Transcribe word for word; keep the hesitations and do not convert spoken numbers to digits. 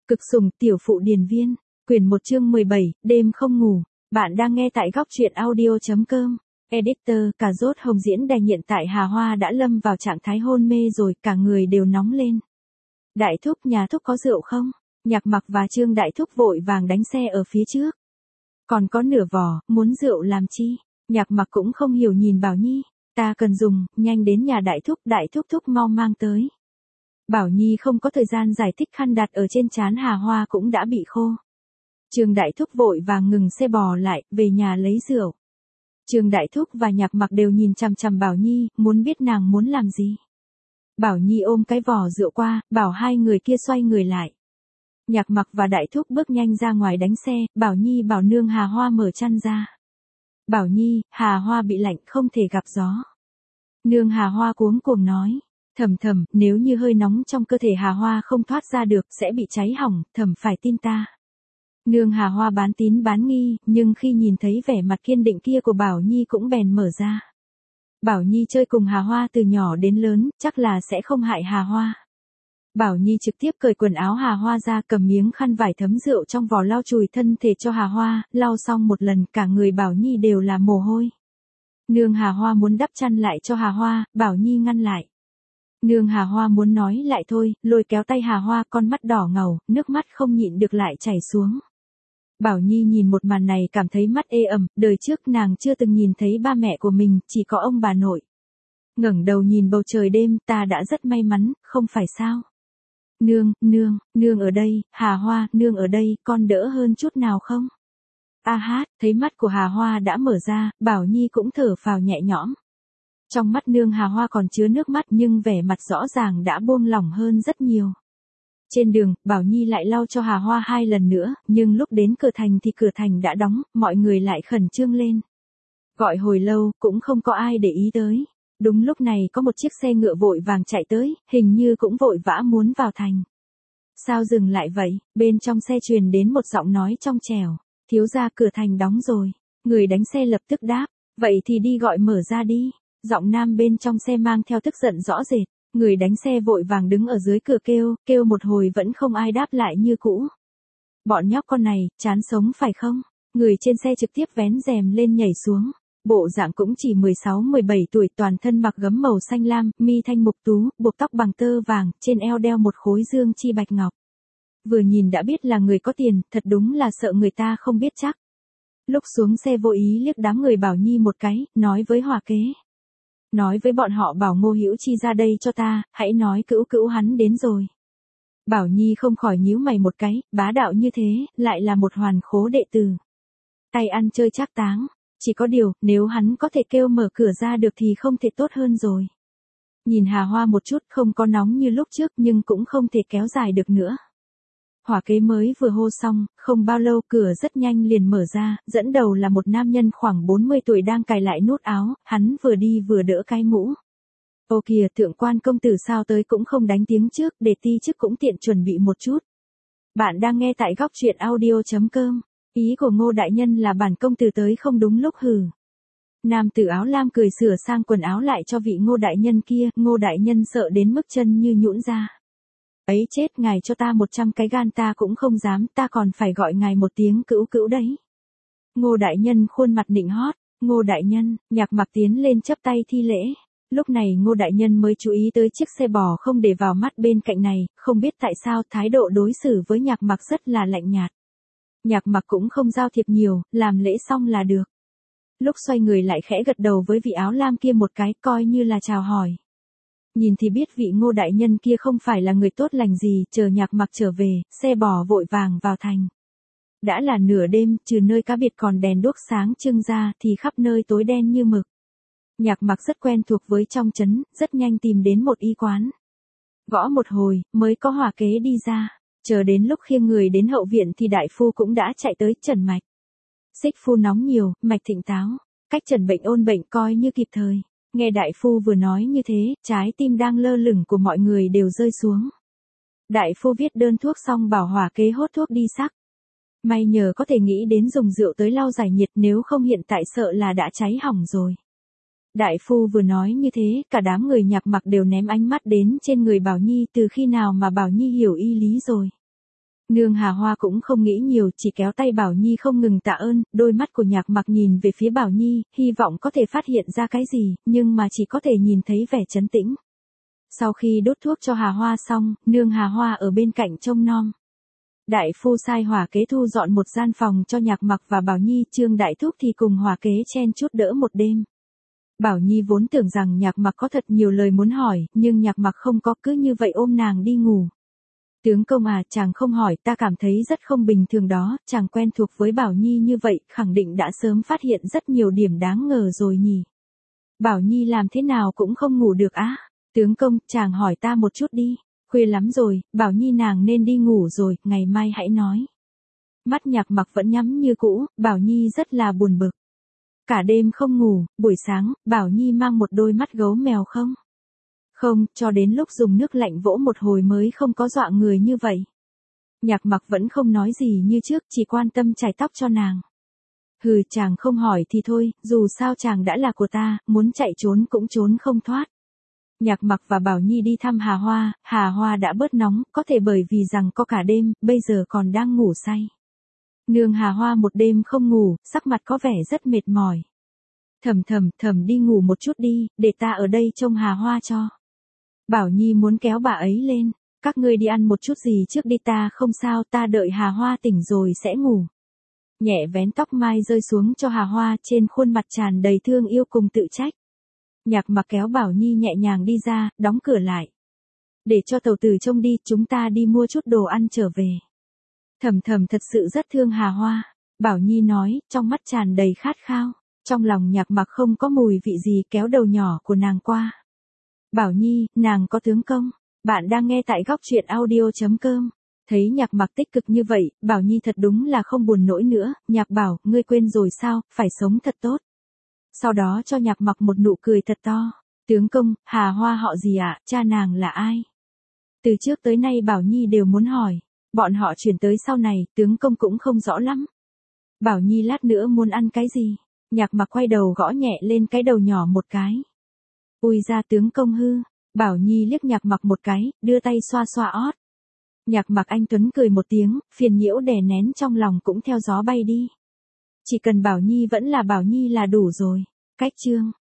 Cực sủng tiểu phụ điền viên, quyển một chương mười bảy, đêm không ngủ. Bạn đang nghe tại góc truyện audio chấm com. Editor, cà rốt hồng diễn đài hiện tại Hà Hoa đã lâm vào trạng thái hôn mê rồi, cả người đều nóng lên. Đại thúc, nhà thúc có rượu không? Nhạc Mặc và Trương Đại Thúc vội vàng đánh xe ở phía trước. Còn có nửa vò, muốn rượu làm chi? Nhạc Mặc cũng không hiểu nhìn Bảo Nhi, ta cần dùng, nhanh đến nhà Đại Thúc, Đại Thúc Thúc mau mang tới. Bảo Nhi không có thời gian giải thích, khăn đặt ở trên trán Hà Hoa cũng đã bị khô. Trương Đại Thúc vội vàng ngừng xe bò lại, về nhà lấy rượu. Trương Đại Thúc và Nhạc Mặc đều nhìn chằm chằm Bảo Nhi, muốn biết nàng muốn làm gì. Bảo Nhi ôm cái vò rượu qua, bảo hai người kia xoay người lại. Nhạc Mặc và Đại Thúc bước nhanh ra ngoài đánh xe, Bảo Nhi bảo nương Hà Hoa mở chăn ra. Bảo Nhi, Hà Hoa bị lạnh không thể gặp gió. Nương Hà Hoa cuống cuồng nói. Thầm thầm, nếu như hơi nóng trong cơ thể Hà Hoa không thoát ra được sẽ bị cháy hỏng, thầm phải tin ta. Nương Hà Hoa bán tín bán nghi, nhưng khi nhìn thấy vẻ mặt kiên định kia của Bảo Nhi cũng bèn mở ra. Bảo Nhi chơi cùng Hà Hoa từ nhỏ đến lớn, chắc là sẽ không hại Hà Hoa. Bảo Nhi trực tiếp cởi quần áo Hà Hoa ra, cầm miếng khăn vải thấm rượu trong vò lau chùi thân thể cho Hà Hoa, lau xong một lần cả người Bảo Nhi đều là mồ hôi. Nương Hà Hoa muốn đắp chăn lại cho Hà Hoa, Bảo Nhi ngăn lại. Nương Hà Hoa muốn nói lại thôi, lôi kéo tay Hà Hoa, con mắt đỏ ngầu, nước mắt không nhịn được lại chảy xuống. Bảo Nhi nhìn một màn này cảm thấy mắt ê ẩm, đời trước nàng chưa từng nhìn thấy ba mẹ của mình, chỉ có ông bà nội. Ngẩng đầu nhìn bầu trời đêm, ta đã rất may mắn, không phải sao? Nương, nương, nương ở đây, Hà Hoa, nương ở đây, con đỡ hơn chút nào không? A hát, thấy mắt của Hà Hoa đã mở ra, Bảo Nhi cũng thở phào nhẹ nhõm. Trong mắt nương Hà Hoa còn chứa nước mắt nhưng vẻ mặt rõ ràng đã buông lỏng hơn rất nhiều. Trên đường, Bảo Nhi lại lau cho Hà Hoa hai lần nữa, nhưng lúc đến cửa thành thì cửa thành đã đóng, mọi người lại khẩn trương lên. Gọi hồi lâu, cũng không có ai để ý tới. Đúng lúc này có một chiếc xe ngựa vội vàng chạy tới, hình như cũng vội vã muốn vào thành. Sao dừng lại vậy? Bên trong xe truyền đến một giọng nói trong trẻo. Thiếu gia, cửa thành đóng rồi. Người đánh xe lập tức đáp. Vậy thì đi gọi mở ra đi. Giọng nam bên trong xe mang theo tức giận rõ rệt. Người đánh xe vội vàng đứng ở dưới cửa kêu, kêu một hồi vẫn không ai đáp lại như cũ. Bọn nhóc con này, chán sống phải không? Người trên xe trực tiếp vén rèm lên nhảy xuống. Bộ dạng cũng chỉ mười sáu mười bảy tuổi, toàn thân mặc gấm màu xanh lam, mi thanh mục tú, buộc tóc bằng tơ vàng, trên eo đeo một khối dương chi bạch ngọc. Vừa nhìn đã biết là người có tiền, thật đúng là sợ người ta không biết chắc. Lúc xuống xe vô ý liếc đám người Bảo Nhi một cái, nói với Hòa Kế. Nói với bọn họ bảo Ngô Hữu Chi ra đây cho ta, hãy nói cữu cữu hắn đến rồi. Bảo Nhi không khỏi nhíu mày một cái, bá đạo như thế, lại là một hoàn khố đệ tử. Tay ăn chơi trác táng, chỉ có điều, nếu hắn có thể kêu mở cửa ra được thì không thể tốt hơn rồi. Nhìn Hà Hoa một chút, không có nóng như lúc trước nhưng cũng không thể kéo dài được nữa. Hỏa Kế mới vừa hô xong, không bao lâu cửa rất nhanh liền mở ra, dẫn đầu là một nam nhân khoảng bốn mươi tuổi đang cài lại nút áo, hắn vừa đi vừa đỡ cái mũ. Ô kìa, thượng quan công tử sao tới cũng không đánh tiếng trước, để ti chức cũng tiện chuẩn bị một chút. Bạn đang nghe tại góc truyện audio chấm com, ý của Ngô đại nhân là bản công tử tới không đúng lúc hừ. Nam tử áo lam cười sửa sang quần áo lại cho vị Ngô đại nhân kia, Ngô đại nhân sợ đến mức chân như nhũn ra. Ấy chết, ngài cho ta một trăm cái gan ta cũng không dám, ta còn phải gọi ngài một tiếng cữu cữu đấy. Ngô đại nhân khuôn mặt nịnh hót, Ngô đại nhân, Nhạc Mặc tiến lên chắp tay thi lễ. Lúc này Ngô đại nhân mới chú ý tới chiếc xe bò không để vào mắt bên cạnh này, không biết tại sao thái độ đối xử với Nhạc Mặc rất là lạnh nhạt. Nhạc Mặc cũng không giao thiệp nhiều, làm lễ xong là được. Lúc xoay người lại khẽ gật đầu với vị áo lam kia một cái, coi như là chào hỏi. Nhìn thì biết vị Ngô đại nhân kia không phải là người tốt lành gì, chờ Nhạc Mặc trở về, xe bò vội vàng vào thành. Đã là nửa đêm, trừ nơi cá biệt còn đèn đuốc sáng trưng ra thì khắp nơi tối đen như mực. Nhạc Mặc rất quen thuộc với trong trấn, rất nhanh tìm đến một y quán. Gõ một hồi, mới có Hòa Kế đi ra, chờ đến lúc khiêng người đến hậu viện thì đại phu cũng đã chạy tới trần mạch. Xích phu nóng nhiều, mạch thịnh táo, cách trần bệnh ôn bệnh coi như kịp thời. Nghe đại phu vừa nói như thế, trái tim đang lơ lửng của mọi người đều rơi xuống. Đại phu viết đơn thuốc xong bảo Hòa Kế hốt thuốc đi sắc. May nhờ có thể nghĩ đến dùng rượu tới lau giải nhiệt, nếu không hiện tại sợ là đã cháy hỏng rồi. Đại phu vừa nói như thế, cả đám người Nhạc Mặc đều ném ánh mắt đến trên người Bảo Nhi, từ khi nào mà Bảo Nhi hiểu y lý rồi. Nương Hà Hoa cũng không nghĩ nhiều, chỉ kéo tay Bảo Nhi không ngừng tạ ơn, đôi mắt của Nhạc Mặc nhìn về phía Bảo Nhi, hy vọng có thể phát hiện ra cái gì, nhưng mà chỉ có thể nhìn thấy vẻ trấn tĩnh. Sau khi đốt thuốc cho Hà Hoa xong, nương Hà Hoa ở bên cạnh trông nom. Đại phu sai Hỏa Kế thu dọn một gian phòng cho Nhạc Mặc và Bảo Nhi, Trương Đại Thúc thì cùng Hỏa Kế chen chút đỡ một đêm. Bảo Nhi vốn tưởng rằng Nhạc Mặc có thật nhiều lời muốn hỏi, nhưng Nhạc Mặc không có, cứ như vậy ôm nàng đi ngủ. Tướng công à, chàng không hỏi, ta cảm thấy rất không bình thường đó, chàng quen thuộc với Bảo Nhi như vậy, khẳng định đã sớm phát hiện rất nhiều điểm đáng ngờ rồi nhỉ. Bảo Nhi làm thế nào cũng không ngủ được á. Tướng công, chàng hỏi ta một chút đi. Khuya lắm rồi, Bảo Nhi nàng nên đi ngủ rồi, ngày mai hãy nói. Mắt Nhạc Mặc vẫn nhắm như cũ, Bảo Nhi rất là buồn bực. Cả đêm không ngủ, buổi sáng, Bảo Nhi mang một đôi mắt gấu mèo không? Không, cho đến lúc dùng nước lạnh vỗ một hồi mới không có dọa người như vậy. Nhạc Mặc vẫn không nói gì như trước, chỉ quan tâm chải tóc cho nàng. Hừ, chàng không hỏi thì thôi, dù sao chàng đã là của ta, muốn chạy trốn cũng trốn không thoát. Nhạc Mặc và Bảo Nhi đi thăm Hà Hoa, Hà Hoa đã bớt nóng, có thể bởi vì rằng có cả đêm, bây giờ còn đang ngủ say. Nương Hà Hoa một đêm không ngủ, sắc mặt có vẻ rất mệt mỏi. Thầm thầm, thầm đi ngủ một chút đi, để ta ở đây trông Hà Hoa cho. Bảo Nhi muốn kéo bà ấy lên, các ngươi đi ăn một chút gì trước đi, ta không sao, ta đợi Hà Hoa tỉnh rồi sẽ ngủ. Nhẹ vén tóc mai rơi xuống cho Hà Hoa, trên khuôn mặt tràn đầy thương yêu cùng tự trách. Nhạc Mặc kéo Bảo Nhi nhẹ nhàng đi ra, đóng cửa lại. Để cho tàu tử trông đi, chúng ta đi mua chút đồ ăn trở về. Thầm thầm thật sự rất thương Hà Hoa. Bảo Nhi nói, trong mắt tràn đầy khát khao. Trong lòng Nhạc Mặc không có mùi vị gì, kéo đầu nhỏ của nàng qua. Bảo Nhi, nàng có tướng công. Bạn đang nghe tại góc truyện audio chấm com. Thấy Nhạc Mặc tích cực như vậy, Bảo Nhi thật đúng là không buồn nỗi nữa. Nhạc bảo, ngươi quên rồi sao, phải sống thật tốt. Sau đó cho Nhạc Mặc một nụ cười thật to. Tướng công, Hà Hoa họ gì ạ, à? Cha nàng là ai? Từ trước tới nay Bảo Nhi đều muốn hỏi. Bọn họ chuyển tới sau này, tướng công cũng không rõ lắm. Bảo Nhi lát nữa muốn ăn cái gì? Nhạc Mặc quay đầu gõ nhẹ lên cái đầu nhỏ một cái. Ui ra tướng công hư. Bảo Nhi liếc Nhạc Mặc một cái, đưa tay xoa xoa ót. Nhạc Mặc anh tuấn cười một tiếng, phiền nhiễu đè nén trong lòng cũng theo gió bay đi. Chỉ cần Bảo Nhi vẫn là Bảo Nhi là đủ rồi. Cách chương